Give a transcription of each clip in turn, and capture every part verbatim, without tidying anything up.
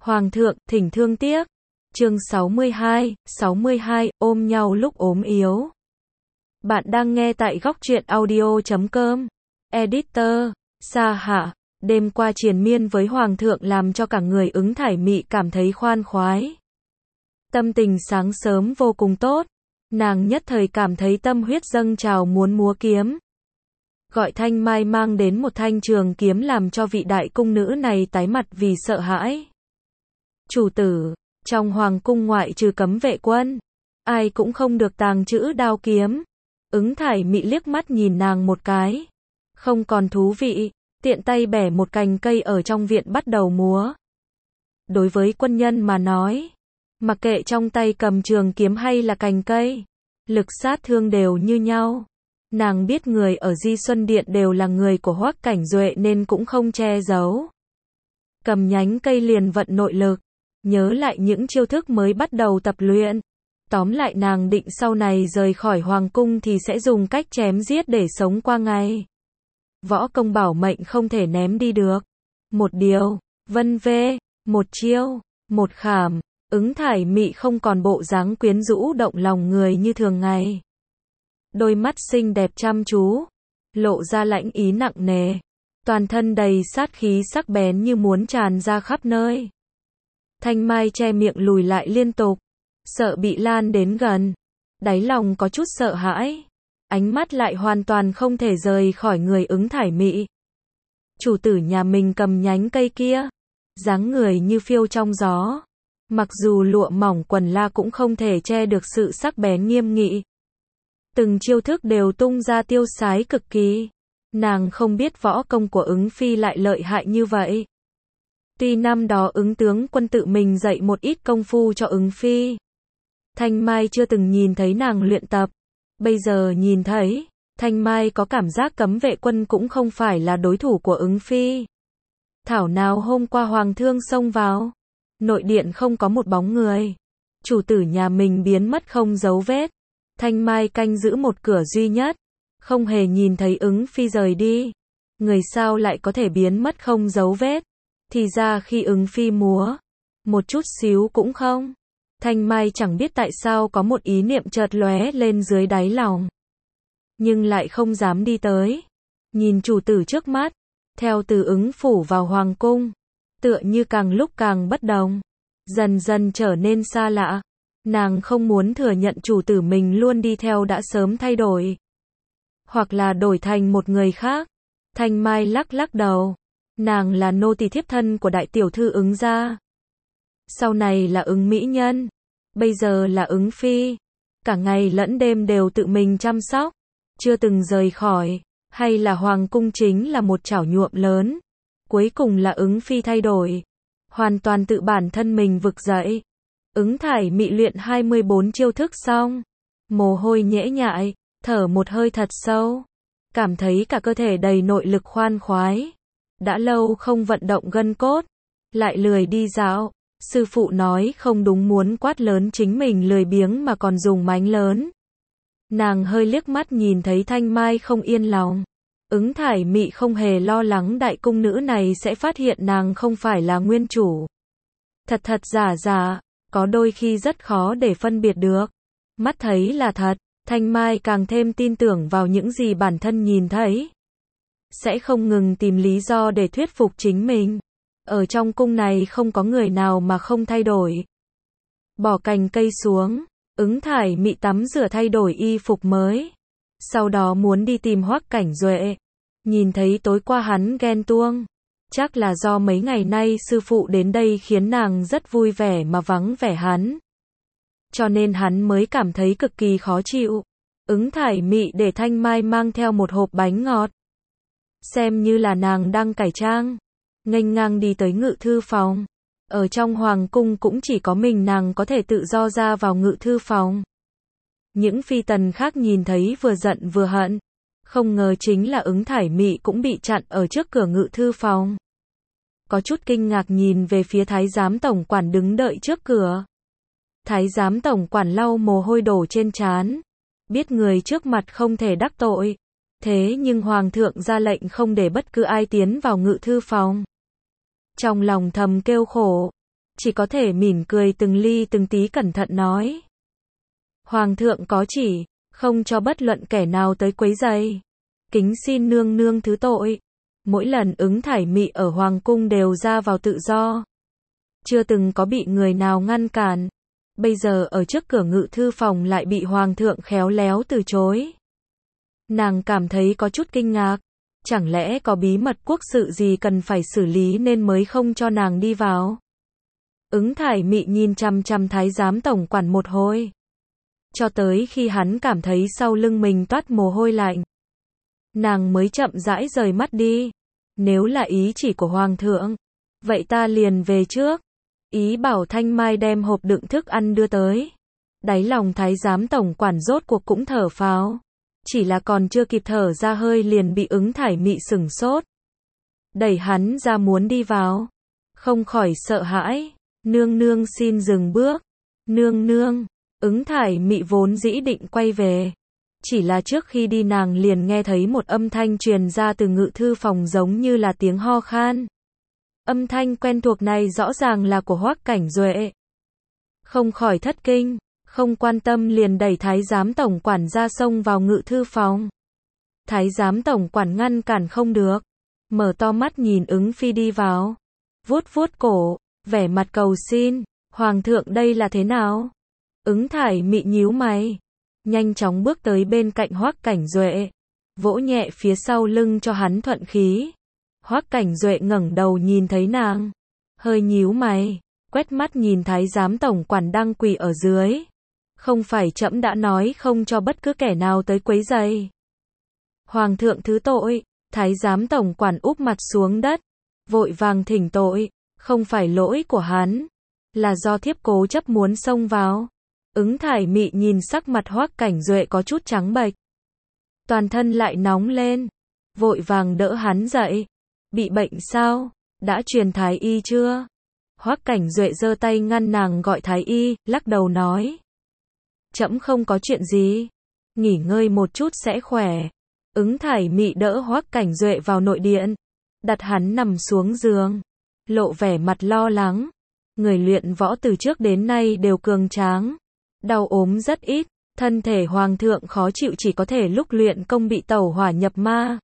Hoàng thượng, thỉnh thương tiếc. Chương sáu mươi hai, sáu mươi hai, ôm nhau lúc ốm yếu. Bạn đang nghe tại góc truyện audio chấm com. Editor, Sa Hạ. Đêm qua triền miên với Hoàng thượng làm cho cả người Ứng Thải Mị cảm thấy khoan khoái. Tâm tình sáng sớm vô cùng tốt. Nàng nhất thời cảm thấy tâm huyết dâng trào muốn múa kiếm. Gọi Thanh Mai mang đến một thanh trường kiếm làm cho vị đại cung nữ này tái mặt vì sợ hãi. Chủ tử, trong hoàng cung ngoại trừ cấm vệ quân, ai cũng không được tàng trữ đao kiếm. Ứng Thải Mị liếc mắt nhìn nàng một cái. Không còn thú vị, tiện tay bẻ một cành cây ở trong viện bắt đầu múa. Đối với quân nhân mà nói, mặc kệ trong tay cầm trường kiếm hay là cành cây, lực sát thương đều như nhau. Nàng biết người ở Di Xuân Điện đều là người của Hoắc Cảnh Duệ nên cũng không che giấu. Cầm nhánh cây liền vận nội lực, nhớ lại những chiêu thức mới bắt đầu tập luyện. Tóm lại nàng định sau này rời khỏi hoàng cung thì sẽ dùng cách chém giết để sống qua ngày. Võ công bảo mệnh không thể ném đi được. Một điều, vân vê, một chiêu, một khảm, Ứng Thải Mị không còn bộ dáng quyến rũ động lòng người như thường ngày. Đôi mắt xinh đẹp chăm chú, lộ ra lãnh ý nặng nề, toàn thân đầy sát khí sắc bén như muốn tràn ra khắp nơi. Thanh Mai che miệng lùi lại liên tục, sợ bị lan đến gần, đáy lòng có chút sợ hãi, ánh mắt lại hoàn toàn không thể rời khỏi người Ứng Thải Mị. Chủ tử nhà mình cầm nhánh cây kia, dáng người như phiêu trong gió, mặc dù lụa mỏng quần la cũng không thể che được sự sắc bén nghiêm nghị. Từng chiêu thức đều tung ra tiêu sái cực kỳ. Nàng không biết võ công của Ứng Phi lại lợi hại như vậy. Tuy năm đó Ứng tướng quân tự mình dạy một ít công phu cho Ứng Phi, Thanh Mai chưa từng nhìn thấy nàng luyện tập. Bây giờ nhìn thấy, Thanh Mai có cảm giác cấm vệ quân cũng không phải là đối thủ của Ứng Phi. Thảo nào hôm qua Hoàng thương xông vào, nội điện không có một bóng người. Chủ tử nhà mình biến mất không dấu vết. Thanh Mai canh giữ một cửa duy nhất, không hề nhìn thấy Ứng Phi rời đi. Người sao lại có thể biến mất không dấu vết? Thì ra khi Ứng Phi múa, một chút xíu cũng không. Thanh Mai chẳng biết tại sao có một ý niệm chợt lóe lên dưới đáy lòng, nhưng lại không dám đi tới. Nhìn chủ tử trước mắt, theo từ Ứng phủ vào hoàng cung, tựa như càng lúc càng bất đồng, dần dần trở nên xa lạ. Nàng không muốn thừa nhận chủ tử mình luôn đi theo đã sớm thay đổi, hoặc là đổi thành một người khác. Thanh Mai lắc lắc đầu. Nàng là nô tỳ thiếp thân của đại tiểu thư Ứng gia, sau này là Ứng mỹ nhân, bây giờ là Ứng Phi. Cả ngày lẫn đêm đều tự mình chăm sóc, chưa từng rời khỏi. Hay là hoàng cung chính là một chảo nhuộm lớn, cuối cùng là Ứng Phi thay đổi, hoàn toàn tự bản thân mình vực dậy. Ứng Thải Mị luyện hai mươi bốn chiêu thức xong, mồ hôi nhễ nhại, thở một hơi thật sâu, cảm thấy cả cơ thể đầy nội lực khoan khoái. Đã lâu không vận động gân cốt, lại lười đi dạo. Sư phụ nói không đúng, muốn quát lớn chính mình lười biếng mà còn dùng mánh lớn. Nàng hơi liếc mắt nhìn thấy Thanh Mai không yên lòng. Ứng Thải Mị không hề lo lắng đại cung nữ này sẽ phát hiện nàng không phải là nguyên chủ. Thật thật giả giả, có đôi khi rất khó để phân biệt được. Mắt thấy là thật, Thanh Mai càng thêm tin tưởng vào những gì bản thân nhìn thấy. Sẽ không ngừng tìm lý do để thuyết phục chính mình. Ở trong cung này không có người nào mà không thay đổi. Bỏ cành cây xuống, Ứng Thải Mị tắm rửa thay đổi y phục mới. Sau đó muốn đi tìm Hoắc Cảnh Duệ. Nhìn thấy tối qua hắn ghen tuông. Chắc là do mấy ngày nay sư phụ đến đây khiến nàng rất vui vẻ mà vắng vẻ hắn, cho nên hắn mới cảm thấy cực kỳ khó chịu. Ứng Thải Mị để Thanh Mai mang theo một hộp bánh ngọt, xem như là nàng đang cải trang, nghênh ngang đi tới ngự thư phòng. Ở trong hoàng cung cũng chỉ có mình nàng có thể tự do ra vào ngự thư phòng. Những phi tần khác nhìn thấy vừa giận vừa hận, không ngờ chính là Ứng Thải Mị cũng bị chặn ở trước cửa ngự thư phòng. Có chút kinh ngạc nhìn về phía thái giám tổng quản đứng đợi trước cửa. Thái giám tổng quản lau mồ hôi đổ trên trán, biết người trước mặt không thể đắc tội, thế nhưng hoàng thượng ra lệnh không để bất cứ ai tiến vào ngự thư phòng. Trong lòng thầm kêu khổ, chỉ có thể mỉm cười từng ly từng tí cẩn thận nói. Hoàng thượng có chỉ, không cho bất luận kẻ nào tới quấy rầy. Kính xin nương nương thứ tội. Mỗi lần Ứng Thải Mị ở Hoàng cung đều ra vào tự do. Chưa từng có bị người nào ngăn cản. Bây giờ ở trước cửa ngự thư phòng lại bị Hoàng thượng khéo léo từ chối. Nàng cảm thấy có chút kinh ngạc. Chẳng lẽ có bí mật quốc sự gì cần phải xử lý nên mới không cho nàng đi vào? Ứng Thải Mị nhìn chằm chằm thái giám tổng quản một hồi. Cho tới khi hắn cảm thấy sau lưng mình toát mồ hôi lạnh. Nàng mới chậm rãi rời mắt đi. Nếu là ý chỉ của Hoàng thượng, vậy ta liền về trước. Ý bảo Thanh Mai đem hộp đựng thức ăn đưa tới. Đáy lòng thái giám tổng quản rốt cuộc cũng thở phào. Chỉ là còn chưa kịp thở ra hơi liền bị Ứng Thải Mị sửng sốt. Đẩy hắn ra muốn đi vào. Không khỏi sợ hãi. Nương nương xin dừng bước. Nương nương. Ứng Thải Mị vốn dĩ định quay về. Chỉ là trước khi đi nàng liền nghe thấy một âm thanh truyền ra từ ngự thư phòng giống như là tiếng ho khan. Âm thanh quen thuộc này rõ ràng là của Hoắc Cảnh Duệ. Không khỏi thất kinh, không quan tâm liền đẩy thái giám tổng quản ra xông vào ngự thư phòng. Thái giám tổng quản ngăn cản không được, mở to mắt nhìn Ứng Phi đi vào, vuốt vuốt cổ, vẻ mặt cầu xin, Hoàng thượng đây là thế nào? Ứng Thải Mị nhíu mày, nhanh chóng bước tới bên cạnh Hoắc Cảnh Duệ, vỗ nhẹ phía sau lưng cho hắn thuận khí. Hoắc Cảnh Duệ ngẩng đầu nhìn thấy nàng, hơi nhíu mày, quét mắt nhìn thái giám tổng quản đang quỳ ở dưới. Không phải trẫm đã nói không cho bất cứ kẻ nào tới quấy rầy. Hoàng thượng thứ tội, thái giám tổng quản úp mặt xuống đất, vội vàng thỉnh tội, không phải lỗi của hắn, là do thiếp cố chấp muốn xông vào. Ứng Thải Mị nhìn sắc mặt Hoắc Cảnh Duệ có chút trắng bệch, toàn thân lại nóng lên, vội vàng đỡ hắn dậy. Bị bệnh sao? Đã truyền thái y chưa? Hoắc Cảnh Duệ giơ tay ngăn nàng gọi thái y, lắc đầu nói. Trẫm không có chuyện gì. Nghỉ ngơi một chút sẽ khỏe. Ứng Thải Mị đỡ Hoắc Cảnh Duệ vào nội điện. Đặt hắn nằm xuống giường. Lộ vẻ mặt lo lắng. Người luyện võ từ trước đến nay đều cường tráng. Đau ốm rất ít. Thân thể Hoàng thượng khó chịu chỉ có thể lúc luyện công bị tẩu hỏa nhập ma.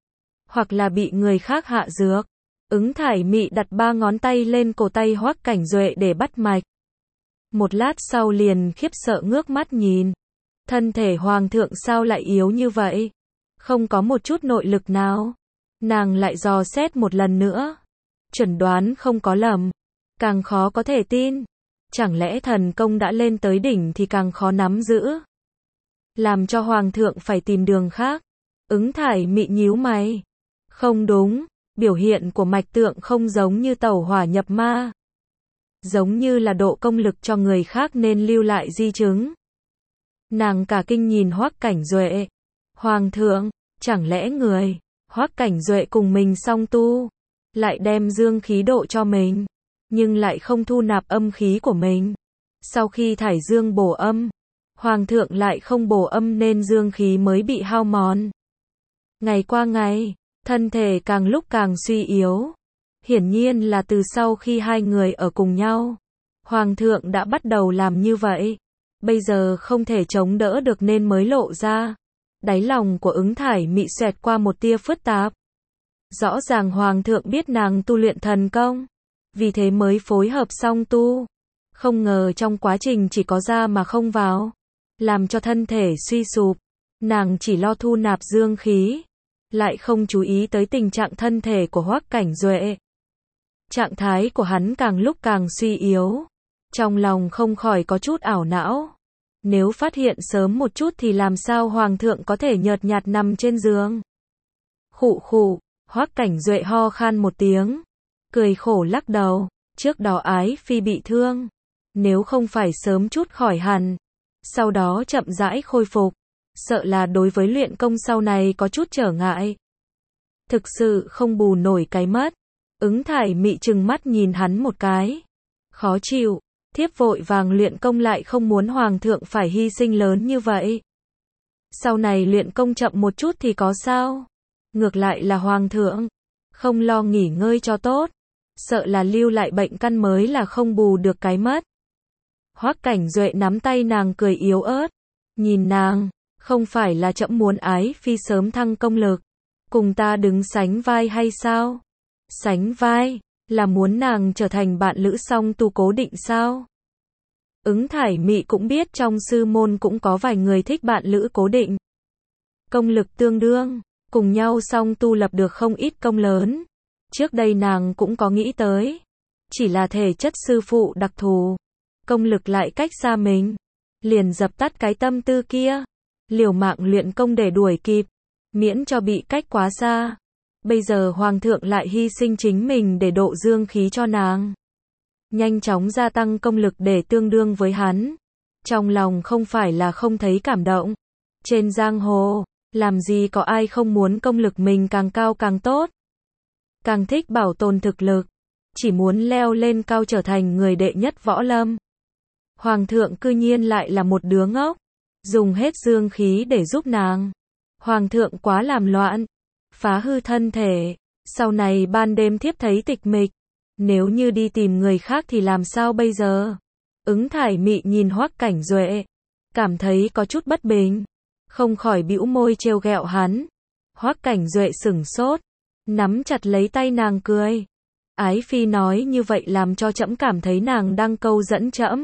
Hoặc là bị người khác hạ dược. Ứng Thải Mị đặt ba ngón tay lên cổ tay Hoắc Cảnh Duệ để bắt mạch. Một lát sau liền khiếp sợ ngước mắt nhìn. Thân thể Hoàng thượng sao lại yếu như vậy? Không có một chút nội lực nào. Nàng lại dò xét một lần nữa. Chuẩn đoán không có lầm. Càng khó có thể tin. Chẳng lẽ thần công đã lên tới đỉnh thì càng khó nắm giữ? Làm cho Hoàng thượng phải tìm đường khác. Ứng Thải Mị nhíu mày. Không đúng, biểu hiện của mạch tượng không giống như tẩu hỏa nhập ma. Giống như là độ công lực cho người khác nên lưu lại di chứng. Nàng cả kinh nhìn Hoắc Cảnh Duệ. Hoàng thượng, chẳng lẽ người, Hoắc Cảnh Duệ cùng mình song tu, lại đem dương khí độ cho mình, nhưng lại không thu nạp âm khí của mình. Sau khi thải dương bổ âm, Hoàng thượng lại không bổ âm nên dương khí mới bị hao mòn. Ngày qua ngày, thân thể càng lúc càng suy yếu. Hiển nhiên là từ sau khi hai người ở cùng nhau, Hoàng thượng đã bắt đầu làm như vậy. Bây giờ không thể chống đỡ được nên mới lộ ra. Đáy lòng của Ứng Thải Mị xẹt qua một tia phức tạp. Rõ ràng Hoàng thượng biết nàng tu luyện thần công, vì thế mới phối hợp song tu. Không ngờ trong quá trình chỉ có ra mà không vào, làm cho thân thể suy sụp. Nàng chỉ lo thu nạp dương khí, lại không chú ý tới tình trạng thân thể của Hoắc Cảnh Duệ. Trạng thái của hắn càng lúc càng suy yếu. Trong lòng không khỏi có chút ảo não. Nếu phát hiện sớm một chút thì làm sao Hoàng thượng có thể nhợt nhạt nằm trên giường. Khụ khụ, Hoắc Cảnh Duệ ho khan một tiếng, cười khổ lắc đầu. Trước đó Ái Phi bị thương, nếu không phải sớm chút khỏi hẳn, sau đó chậm rãi khôi phục, sợ là đối với luyện công sau này có chút trở ngại. Thực sự không bù nổi cái mất. Ứng Thải Mị trừng mắt nhìn hắn một cái. Khó chịu, thiếp vội vàng luyện công lại không muốn Hoàng thượng phải hy sinh lớn như vậy. Sau này luyện công chậm một chút thì có sao? Ngược lại là Hoàng thượng không lo nghỉ ngơi cho tốt, sợ là lưu lại bệnh căn mới là không bù được cái mất. Hoắc Cảnh Duệ nắm tay nàng cười yếu ớt, nhìn nàng, không phải là trẫm muốn Ái Phi sớm thăng công lực, cùng ta đứng sánh vai hay sao? Sánh vai, là muốn nàng trở thành bạn lữ song tu cố định sao? Ứng Thải Mị cũng biết trong sư môn cũng có vài người thích bạn lữ cố định. Công lực tương đương, cùng nhau song tu lập được không ít công lớn. Trước đây nàng cũng có nghĩ tới, chỉ là thể chất sư phụ đặc thù, công lực lại cách xa mình, liền dập tắt cái tâm tư kia, liều mạng luyện công để đuổi kịp, miễn cho bị cách quá xa. Bây giờ hoàng thượng lại hy sinh chính mình để độ dương khí cho nàng, nhanh chóng gia tăng công lực để tương đương với hắn. Trong lòng không phải là không thấy cảm động. Trên giang hồ, làm gì có ai không muốn công lực mình càng cao càng tốt, càng thích bảo tồn thực lực, chỉ muốn leo lên cao trở thành người đệ nhất võ lâm. Hoàng thượng cư nhiên lại là một đứa ngốc, dùng hết dương khí để giúp nàng. Hoàng thượng quá làm loạn, phá hư thân thể, sau này ban đêm thiếp thấy tịch mịch, nếu như đi tìm người khác thì làm sao bây giờ? Ứng Thải Mị nhìn Hoắc Cảnh Duệ, cảm thấy có chút bất bình, không khỏi bĩu môi trêu ghẹo hắn. Hoắc Cảnh Duệ sửng sốt, nắm chặt lấy tay nàng cười. Ái Phi nói như vậy làm cho trẫm cảm thấy nàng đang câu dẫn trẫm.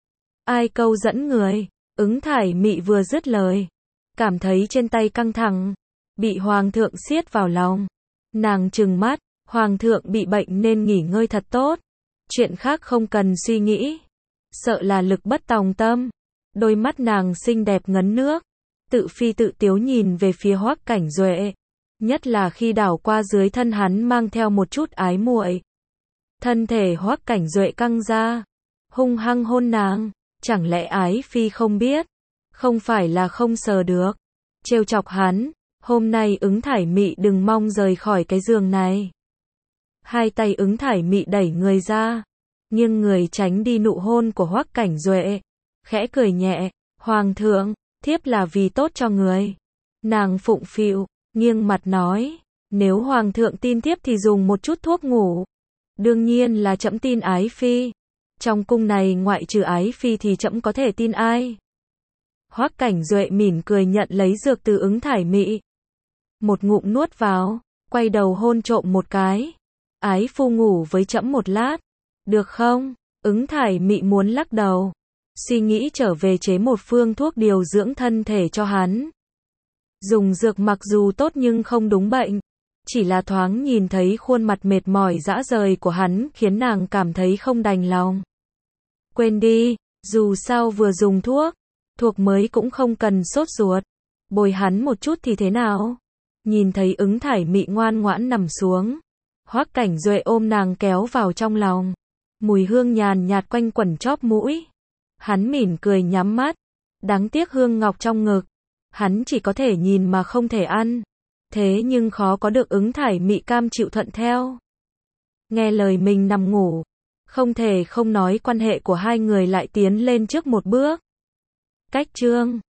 Ai câu dẫn người? Ứng Thải Mị vừa dứt lời, cảm thấy trên tay căng thẳng, bị hoàng thượng siết vào lòng. Nàng trừng mắt, hoàng thượng bị bệnh nên nghỉ ngơi thật tốt, chuyện khác không cần suy nghĩ, sợ là lực bất tòng tâm. Đôi mắt nàng xinh đẹp ngấn nước, tự phi tự tiếu nhìn về phía Hoắc Cảnh Duệ, nhất là khi đảo qua dưới thân hắn mang theo một chút ái muội. Thân thể Hoắc Cảnh Duệ căng ra, hung hăng hôn nàng, chẳng lẽ Ái Phi không biết, không phải là không sờ được, trêu chọc hắn. Hôm nay Ứng Thải Mị đừng mong rời khỏi cái giường này. Hai tay Ứng Thải Mị đẩy người ra, nghiêng người tránh đi nụ hôn của Hoắc Cảnh Duệ, khẽ cười nhẹ, hoàng thượng, thiếp là vì tốt cho người. Nàng phụng phịu, nghiêng mặt nói, nếu hoàng thượng tin thiếp thì dùng một chút thuốc ngủ. Đương nhiên là trẫm tin Ái Phi, trong cung này ngoại trừ Ái Phi thì trẫm có thể tin ai? Hoắc Cảnh Duệ mỉm cười nhận lấy dược từ Ứng Thải Mị, một ngụm nuốt vào, quay đầu hôn trộm một cái. Ái phu ngủ với trẫm một lát, được không? Ứng Thải Mị muốn lắc đầu, suy nghĩ trở về chế một phương thuốc điều dưỡng thân thể cho hắn. Dùng dược mặc dù tốt nhưng không đúng bệnh, chỉ là thoáng nhìn thấy khuôn mặt mệt mỏi rã rời của hắn khiến nàng cảm thấy không đành lòng. Quên đi, dù sao vừa dùng thuốc, thuộc mới cũng không cần sốt ruột, bồi hắn một chút thì thế nào? Nhìn thấy Ứng Thải Mị ngoan ngoãn nằm xuống, Hoắc Cảnh Duệ ôm nàng kéo vào trong lòng, mùi hương nhàn nhạt quanh quẩn chóp mũi. Hắn mỉm cười nhắm mắt, đáng tiếc hương ngọc trong ngực, hắn chỉ có thể nhìn mà không thể ăn, thế nhưng khó có được Ứng Thải Mị cam chịu thuận theo. Nghe lời mình nằm ngủ, không thể không nói quan hệ của hai người lại tiến lên trước một bước. Cách chương